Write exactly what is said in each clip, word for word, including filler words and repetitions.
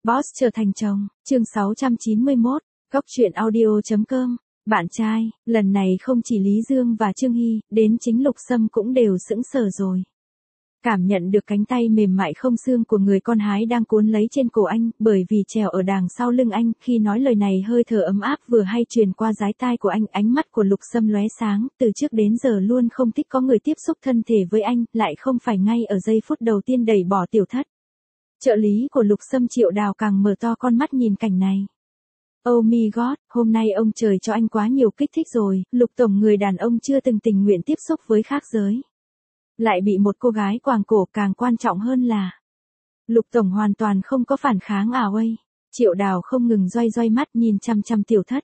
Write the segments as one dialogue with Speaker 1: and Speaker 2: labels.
Speaker 1: Boss trở thành chồng, chương sáu trăm chín mươi mốt, góc truyện audio chấm com. Bạn trai, lần này không chỉ Lý Dương và Trương Hy, đến chính Lục Sâm cũng đều sững sờ rồi. Cảm nhận được cánh tay mềm mại không xương của người con hái đang cuốn lấy trên cổ anh, bởi vì trèo ở đằng sau lưng anh, khi nói lời này hơi thở ấm áp vừa hay truyền qua dái tai của anh, ánh mắt của Lục Sâm lóe sáng, từ trước đến giờ luôn không thích có người tiếp xúc thân thể với anh, lại không phải ngay ở giây phút đầu tiên đẩy bỏ Tiểu Thất. Trợ lý của Lục Sâm Triệu Đào càng mở to con mắt nhìn cảnh này. Oh my god, hôm nay ông trời cho anh quá nhiều kích thích rồi, Lục Tổng người đàn ông chưa từng tình nguyện tiếp xúc với khác giới. Lại bị một cô gái quàng cổ, càng quan trọng hơn là Lục Tổng hoàn toàn không có phản kháng à uây. Triệu Đào không ngừng doay doay mắt nhìn chăm chăm Tiểu Thất.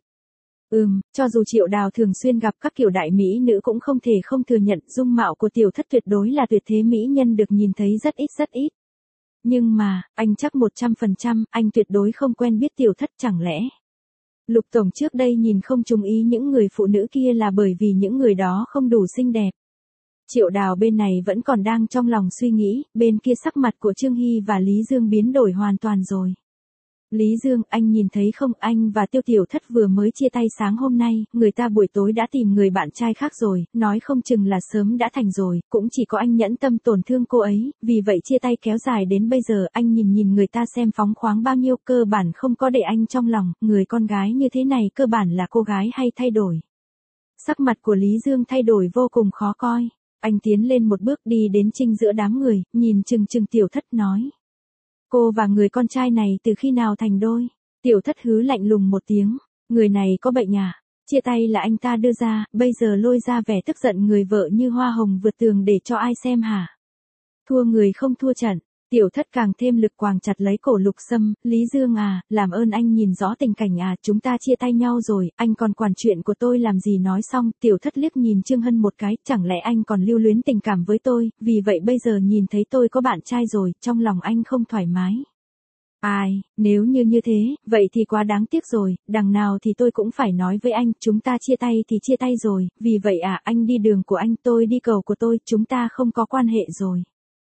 Speaker 1: Ừm, cho dù Triệu Đào thường xuyên gặp các kiểu đại mỹ nữ cũng không thể không thừa nhận dung mạo của Tiểu Thất tuyệt đối là tuyệt thế mỹ nhân được nhìn thấy rất ít rất ít. Nhưng mà, anh chắc một trăm phần trăm, anh tuyệt đối không quen biết Tiểu Thất, chẳng lẽ Lục Tổng trước đây nhìn không trúng ý những người phụ nữ kia là bởi vì những người đó không đủ xinh đẹp. Triệu Đào bên này vẫn còn đang trong lòng suy nghĩ, bên kia sắc mặt của Trương Hy và Lý Dương biến đổi hoàn toàn rồi. Lý Dương, anh nhìn thấy không, anh và Tiêu Tiểu Thất vừa mới chia tay sáng hôm nay, người ta buổi tối đã tìm người bạn trai khác rồi, nói không chừng là sớm đã thành rồi, cũng chỉ có anh nhẫn tâm tổn thương cô ấy, vì vậy chia tay kéo dài đến bây giờ, anh nhìn nhìn người ta xem phóng khoáng bao nhiêu, cơ bản không có để anh trong lòng, người con gái như thế này cơ bản là cô gái hay thay đổi. Sắc mặt của Lý Dương thay đổi vô cùng khó coi, anh tiến lên một bước đi đến trinh giữa đám người, nhìn chừng chừng Tiểu Thất nói. Cô và người con trai này từ khi nào thành đôi? Tiểu Thất hứ lạnh lùng một tiếng, người này có bệnh à? Chia tay là anh ta đưa ra, bây giờ lôi ra vẻ tức giận người vợ như hoa hồng vượt tường để cho ai xem hả? Thua người không thua trận. Tiểu Thất càng thêm lực quàng chặt lấy cổ Lục Sâm. Lý Dương à, làm ơn anh nhìn rõ tình cảnh à, chúng ta chia tay nhau rồi, anh còn quản chuyện của tôi làm gì? Nói xong, Tiểu Thất liếc nhìn Trương Hân một cái, chẳng lẽ anh còn lưu luyến tình cảm với tôi, vì vậy bây giờ nhìn thấy tôi có bạn trai rồi, trong lòng anh không thoải mái. Ai, nếu như như thế, vậy thì quá đáng tiếc rồi, đằng nào thì tôi cũng phải nói với anh, chúng ta chia tay thì chia tay rồi, vì vậy à, anh đi đường của anh, tôi đi cầu của tôi, chúng ta không có quan hệ rồi.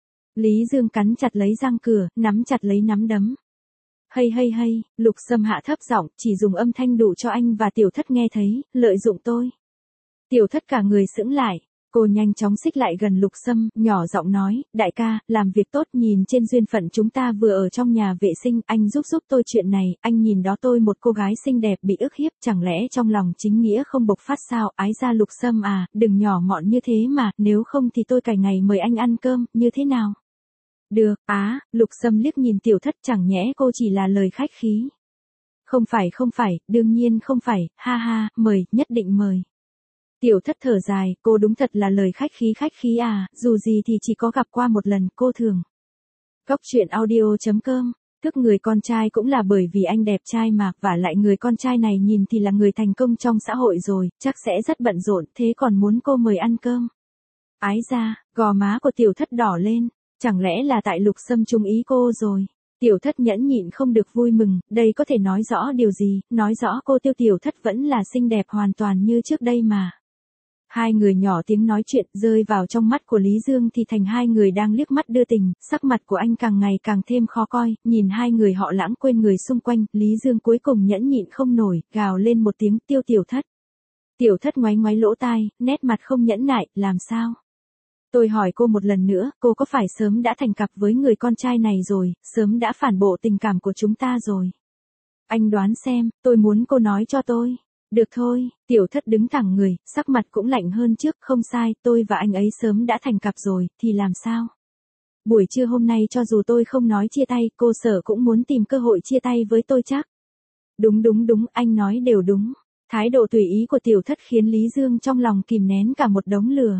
Speaker 1: Lý Dương cắn chặt lấy răng cửa, nắm chặt lấy nắm đấm. Hay hay hay, Lục Sâm hạ thấp giọng, chỉ dùng âm thanh đủ cho anh và Tiểu Thất nghe thấy, lợi dụng tôi. Tiểu Thất cả người sững lại, cô nhanh chóng xích lại gần Lục Sâm, nhỏ giọng nói, đại ca, làm việc tốt, nhìn trên duyên phận chúng ta vừa ở trong nhà vệ sinh, anh giúp giúp tôi chuyện này, anh nhìn đó tôi một cô gái xinh đẹp bị ức hiếp, chẳng lẽ trong lòng chính nghĩa không bộc phát sao? Ái ra Lục Sâm à, đừng nhỏ mọn như thế mà, nếu không thì tôi cả ngày mời anh ăn cơm, như thế nào? Được, á, Lục Sâm liếc nhìn Tiểu Thất, chẳng nhẽ cô chỉ là lời khách khí. Không phải không phải, đương nhiên không phải, ha ha, mời, nhất định mời. Tiểu Thất thở dài, cô đúng thật là lời khách khí khách khí à, dù gì thì chỉ có gặp qua một lần, cô thường. Góc truyện audio chấm com, thức người con trai cũng là bởi vì anh đẹp trai mà, và lại người con trai này nhìn thì là người thành công trong xã hội rồi, chắc sẽ rất bận rộn, thế còn muốn cô mời ăn cơm. Ái ra, gò má của Tiểu Thất đỏ lên. Chẳng lẽ là tại Lục Sâm chung ý cô rồi? Tiểu Thất nhẫn nhịn không được vui mừng, đây có thể nói rõ điều gì, nói rõ cô Tiêu Tiểu Thất vẫn là xinh đẹp hoàn toàn như trước đây mà. Hai người nhỏ tiếng nói chuyện rơi vào trong mắt của Lý Dương thì thành hai người đang liếc mắt đưa tình, sắc mặt của anh càng ngày càng thêm khó coi, nhìn hai người họ lãng quên người xung quanh, Lý Dương cuối cùng nhẫn nhịn không nổi, gào lên một tiếng, Tiêu Tiểu Thất. Tiểu Thất ngoáy ngoáy lỗ tai, nét mặt không nhẫn nại, làm sao? Tôi hỏi cô một lần nữa, cô có phải sớm đã thành cặp với người con trai này rồi, sớm đã phản bội tình cảm của chúng ta rồi? Anh đoán xem, tôi muốn cô nói cho tôi. Được thôi, Tiểu Thất đứng thẳng người, sắc mặt cũng lạnh hơn trước, không sai, tôi và anh ấy sớm đã thành cặp rồi, thì làm sao? Buổi trưa hôm nay cho dù tôi không nói chia tay, cô sở cũng muốn tìm cơ hội chia tay với tôi chắc. Đúng đúng đúng, anh nói đều đúng. Thái độ tùy ý của Tiểu Thất khiến Lý Dương trong lòng kìm nén cả một đống lửa.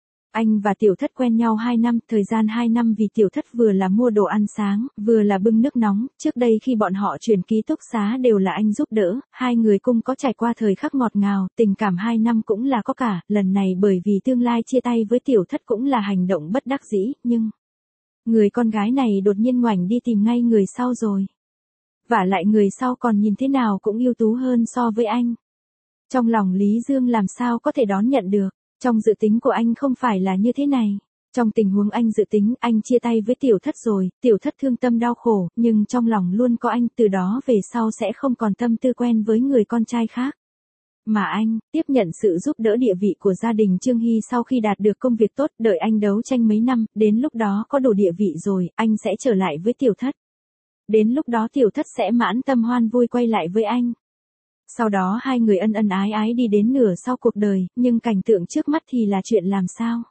Speaker 1: Anh và Tiểu Thất quen nhau hai năm, thời gian hai năm vì Tiểu Thất vừa là mua đồ ăn sáng, vừa là bưng nước nóng, trước đây khi bọn họ chuyển ký túc xá đều là anh giúp đỡ, hai người cùng có trải qua thời khắc ngọt ngào, tình cảm hai năm cũng là có cả, lần này bởi vì tương lai chia tay với Tiểu Thất cũng là hành động bất đắc dĩ, nhưng người con gái này đột nhiên ngoảnh đi tìm ngay người sau rồi. Vả lại người sau còn nhìn thế nào cũng ưu tú hơn so với anh. Trong lòng Lý Dương làm sao có thể đón nhận được. Trong dự tính của anh không phải là như thế này. Trong tình huống anh dự tính anh chia tay với tiểu thất rồi, tiểu thất thương tâm đau khổ, nhưng trong lòng luôn có anh, từ đó về sau sẽ không còn tâm tư quen với người con trai khác. Mà anh, tiếp nhận sự giúp đỡ địa vị của gia đình Trương Hy sau khi đạt được công việc tốt, đợi anh đấu tranh mấy năm, đến lúc đó có đủ địa vị rồi, anh sẽ trở lại với tiểu thất. Đến lúc đó tiểu thất sẽ mãn tâm hoan vui quay lại với anh. Sau đó hai người ân ân ái ái đi đến nửa sau cuộc đời, nhưng cảnh tượng trước mắt thì là chuyện làm sao?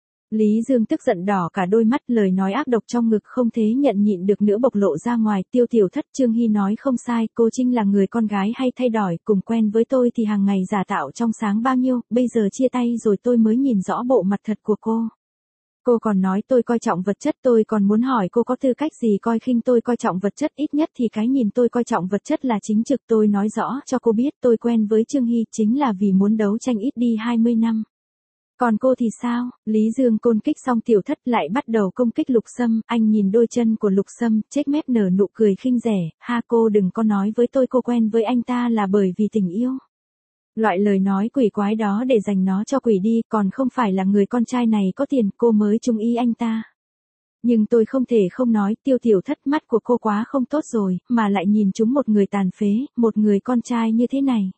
Speaker 1: Lý Dương tức giận đỏ cả đôi mắt, lời nói ác độc trong ngực không thế nhận nhịn được nữa bộc lộ ra ngoài. Tiêu tiểu thất, Trương Hy nói không sai, cô Trinh là người con gái hay thay đổi, cùng quen với tôi thì hàng ngày giả tạo trong sáng bao nhiêu, bây giờ chia tay rồi tôi mới nhìn rõ bộ mặt thật của cô. Cô còn nói tôi coi trọng vật chất, tôi còn muốn hỏi cô có tư cách gì coi khinh tôi coi trọng vật chất, ít nhất thì cái nhìn tôi coi trọng vật chất là chính trực. Tôi nói rõ cho cô biết tôi quen với Trương Hy chính là vì muốn đấu tranh ít đi hai mươi năm. Còn cô thì sao? Lý Dương côn kích xong tiểu thất lại bắt đầu công kích Lục Sâm, anh nhìn đôi chân của Lục Sâm, chếch mép nở nụ cười khinh rẻ, ha cô đừng có nói với tôi cô quen với anh ta là bởi vì tình yêu. Loại lời nói quỷ quái đó để dành nó cho quỷ đi, còn không phải là người con trai này có tiền cô mới chung ý anh ta. Nhưng tôi không thể không nói, tiêu tiểu thất, mắt của cô quá không tốt rồi, mà lại nhìn chúng một người tàn phế, một người con trai như thế này.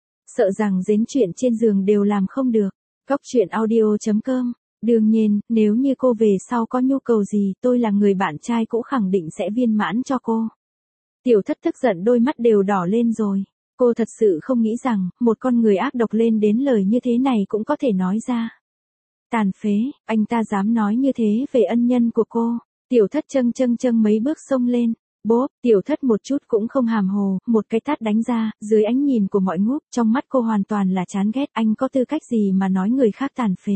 Speaker 1: Sợ rằng đến chuyện trên giường đều làm không được. Góc truyện audio chấm com. Đương nhiên, nếu như cô về sau có nhu cầu gì, tôi là người bạn trai cũ khẳng định sẽ viên mãn cho cô. Tiểu thất tức giận đôi mắt đều đỏ lên rồi. Cô thật sự không nghĩ rằng, một con người ác độc lên đến lời như thế này cũng có thể nói ra. Tàn phế, anh ta dám nói như thế về ân nhân của cô. Tiểu thất châng châng châng mấy bước xông lên. Bốp, tiểu thất một chút cũng không hàm hồ, một cái tát đánh ra, dưới ánh nhìn của mọi ngúp, trong mắt cô hoàn toàn là chán ghét, anh có tư cách gì mà nói người khác tàn phế.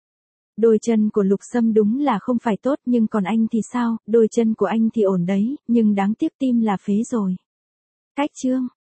Speaker 1: Đôi chân của Lục Sâm đúng là không phải tốt, nhưng còn anh thì sao, đôi chân của anh thì ổn đấy, nhưng đáng tiếc tim là phế rồi. Cách chương.